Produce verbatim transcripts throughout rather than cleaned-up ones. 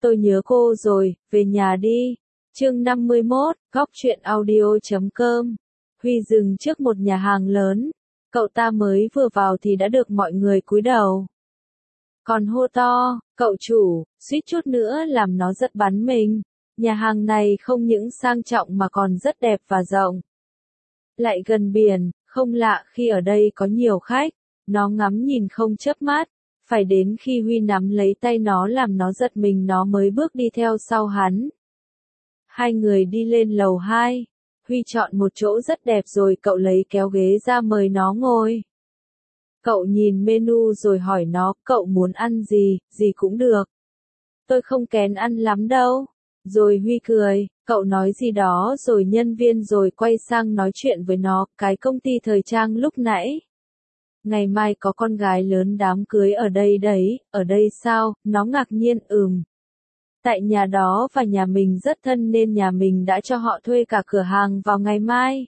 Tôi nhớ cô rồi, về nhà đi. Chương năm mươi mốt, góc truyện audio chấm com. Huy dừng trước một nhà hàng lớn. Cậu ta mới vừa vào thì đã được mọi người cúi đầu. Còn hô to, cậu chủ, suýt chút nữa làm nó giật bắn mình. Nhà hàng này không những sang trọng mà còn rất đẹp và rộng. Lại gần biển, không lạ khi ở đây có nhiều khách. Nó ngắm nhìn không chớp mắt. Phải đến khi Huy nắm lấy tay nó làm nó giật mình nó mới bước đi theo sau hắn. Hai người đi lên lầu hai. Huy chọn một chỗ rất đẹp rồi cậu lấy kéo ghế ra mời nó ngồi. Cậu nhìn menu rồi hỏi nó, cậu muốn ăn gì, gì cũng được. Tôi không kén ăn lắm đâu. Rồi Huy cười, cậu nói gì đó rồi nhân viên rồi quay sang nói chuyện với nó, cái công ty thời trang lúc nãy. Ngày mai có con gái lớn đám cưới ở đây đấy, ở đây sao, nó ngạc nhiên ừm. Tại nhà đó và nhà mình rất thân nên nhà mình đã cho họ thuê cả cửa hàng vào ngày mai.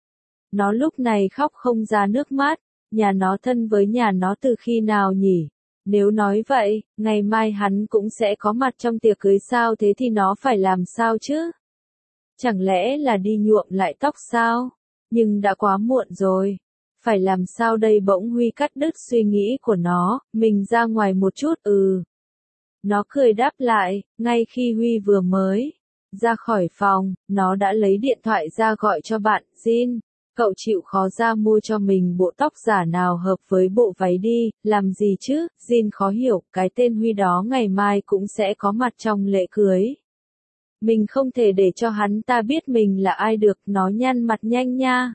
Nó lúc này khóc không ra nước mắt, nhà nó thân với nhà nó từ khi nào nhỉ? Nếu nói vậy, ngày mai hắn cũng sẽ có mặt trong tiệc cưới sao thế thì nó phải làm sao chứ? Chẳng lẽ là đi nhuộm lại tóc sao? Nhưng đã quá muộn rồi. Phải làm sao đây bỗng Huy cắt đứt suy nghĩ của nó, mình ra ngoài một chút ừ. Nó cười đáp lại, ngay khi Huy vừa mới ra khỏi phòng, nó đã lấy điện thoại ra gọi cho bạn, Jin, cậu chịu khó ra mua cho mình bộ tóc giả nào hợp với bộ váy đi, làm gì chứ, Jin khó hiểu, cái tên Huy đó ngày mai cũng sẽ có mặt trong lễ cưới. Mình không thể để cho hắn ta biết mình là ai được, nó nhăn mặt nhanh nha.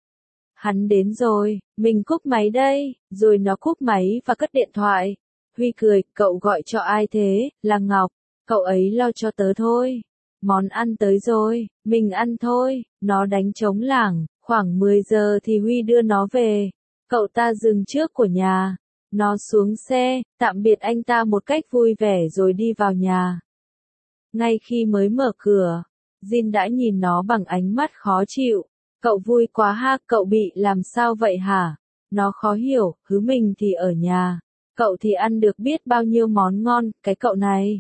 Hắn đến rồi, mình cúp máy đây, rồi nó cúp máy và cất điện thoại. Huy cười, cậu gọi cho ai thế, là Ngọc, cậu ấy lo cho tớ thôi. Món ăn tới rồi, mình ăn thôi, nó đánh trống lảng, khoảng mười giờ thì Huy đưa nó về. Cậu ta dừng trước của nhà, nó xuống xe, tạm biệt anh ta một cách vui vẻ rồi đi vào nhà. Ngay khi mới mở cửa, Jin đã nhìn nó bằng ánh mắt khó chịu. Cậu vui quá ha, cậu bị làm sao vậy hả? Nó khó hiểu, hứ mình thì ở nhà. Cậu thì ăn được biết bao nhiêu món ngon, cái cậu này.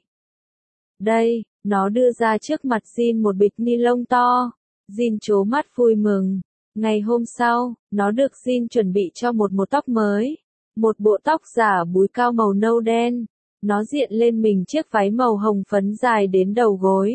Đây, nó đưa ra trước mặt Jin một bịch ni lông to. Jin trố mắt vui mừng. Ngày hôm sau, nó được Jin chuẩn bị cho một một tóc mới. Một bộ tóc giả búi cao màu nâu đen. Nó diện lên mình chiếc váy màu hồng phấn dài đến đầu gối.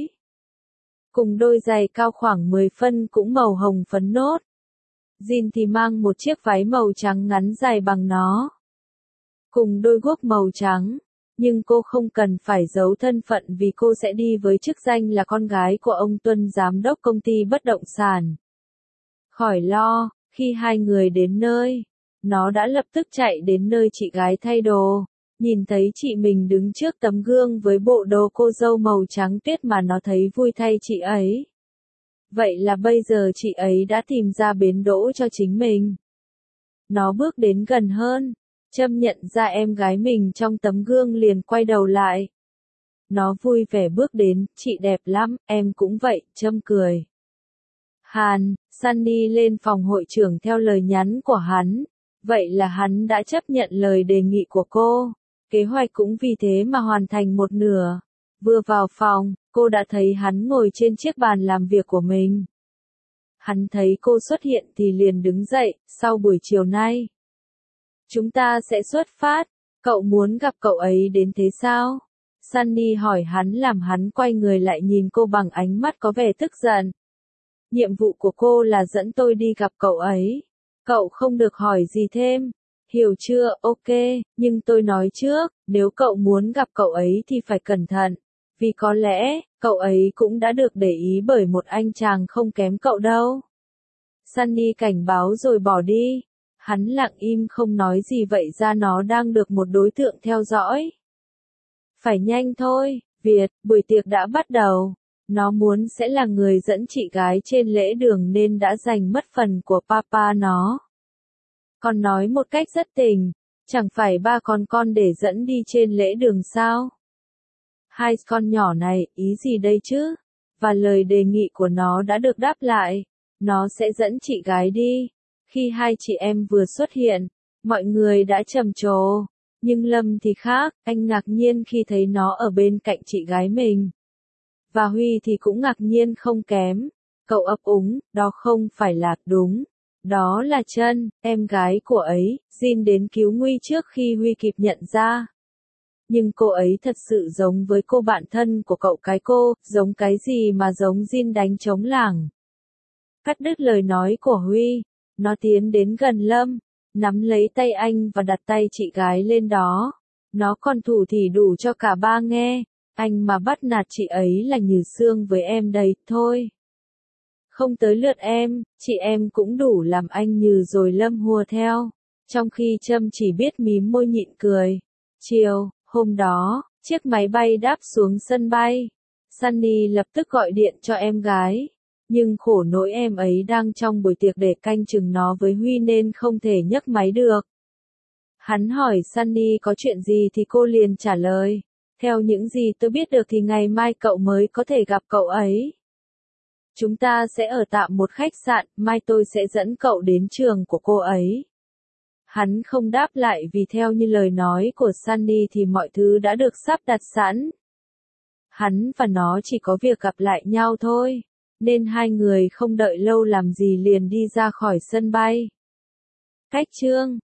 Cùng đôi giày cao khoảng mười phân cũng màu hồng phấn nốt. Jin thì mang một chiếc váy màu trắng ngắn dài bằng nó. Cùng đôi guốc màu trắng. Nhưng cô không cần phải giấu thân phận vì cô sẽ đi với chức danh là con gái của ông Tuân giám đốc công ty bất động sản. Khỏi lo, khi hai người đến nơi, nó đã lập tức chạy đến nơi chị gái thay đồ. Nhìn thấy chị mình đứng trước tấm gương với bộ đồ cô dâu màu trắng tuyết mà nó thấy vui thay chị ấy. Vậy là bây giờ chị ấy đã tìm ra bến đỗ cho chính mình. Nó bước đến gần hơn, Trâm nhận ra em gái mình trong tấm gương liền quay đầu lại. Nó vui vẻ bước đến, chị đẹp lắm, em cũng vậy, Trâm cười. Hàn, Sunny lên phòng hội trưởng theo lời nhắn của hắn. Vậy là hắn đã chấp nhận lời đề nghị của cô. Kế hoạch cũng vì thế mà hoàn thành một nửa. Vừa vào phòng, cô đã thấy hắn ngồi trên chiếc bàn làm việc của mình. Hắn thấy cô xuất hiện thì liền đứng dậy, sau buổi chiều nay. Chúng ta sẽ xuất phát, cậu muốn gặp cậu ấy đến thế sao? Sunny hỏi hắn làm hắn quay người lại nhìn cô bằng ánh mắt có vẻ tức giận. Nhiệm vụ của cô là dẫn tôi đi gặp cậu ấy. Cậu không được hỏi gì thêm. Hiểu chưa, ok, nhưng tôi nói trước, nếu cậu muốn gặp cậu ấy thì phải cẩn thận. Vì có lẽ, cậu ấy cũng đã được để ý bởi một anh chàng không kém cậu đâu. Sunny cảnh báo rồi bỏ đi. Hắn lặng im không nói gì vậy ra nó đang được một đối tượng theo dõi. Phải nhanh thôi, Việt, buổi tiệc đã bắt đầu. Nó muốn sẽ là người dẫn chị gái trên lễ đường nên đã giành mất phần của papa nó. Con nói một cách rất tình, chẳng phải ba con con để dẫn đi trên lễ đường sao? Hai con nhỏ này, ý gì đây chứ? Và lời đề nghị của nó đã được đáp lại. Nó sẽ dẫn chị gái đi. Khi hai chị em vừa xuất hiện, mọi người đã trầm trồ. Nhưng Lâm thì khác, anh ngạc nhiên khi thấy nó ở bên cạnh chị gái mình. Và Huy thì cũng ngạc nhiên không kém. Cậu ấp úng, đó không phải là, đúng. Đó là Trân, em gái của ấy, Jin đến cứu Nguy trước khi Huy kịp nhận ra. Nhưng cô ấy thật sự giống với cô bạn thân của cậu cái cô, giống cái gì mà giống Jin đánh trống lảng. Cắt đứt lời nói của Huy, nó tiến đến gần Lâm, nắm lấy tay anh và đặt tay chị gái lên đó. Nó còn thủ thỉ đủ cho cả ba nghe, anh mà bắt nạt chị ấy là như xương với em đấy, thôi. Không tới lượt em, chị em cũng đủ làm anh Như rồi. Lâm hùa theo, trong khi Trâm chỉ biết mím môi nhịn cười. Chiều, hôm đó, chiếc máy bay đáp xuống sân bay. Sunny lập tức gọi điện cho em gái. Nhưng khổ nỗi em ấy đang trong buổi tiệc để canh chừng nó với Huy nên không thể nhấc máy được. Hắn hỏi Sunny có chuyện gì thì cô liền trả lời. Theo những gì tôi biết được thì ngày mai cậu mới có thể gặp cậu ấy. Chúng ta sẽ ở tạm một khách sạn, mai tôi sẽ dẫn cậu đến trường của cô ấy. Hắn không đáp lại vì theo như lời nói của Sunny thì mọi thứ đã được sắp đặt sẵn. Hắn và nó chỉ có việc gặp lại nhau thôi, nên hai người không đợi lâu làm gì liền đi ra khỏi sân bay. Cách chương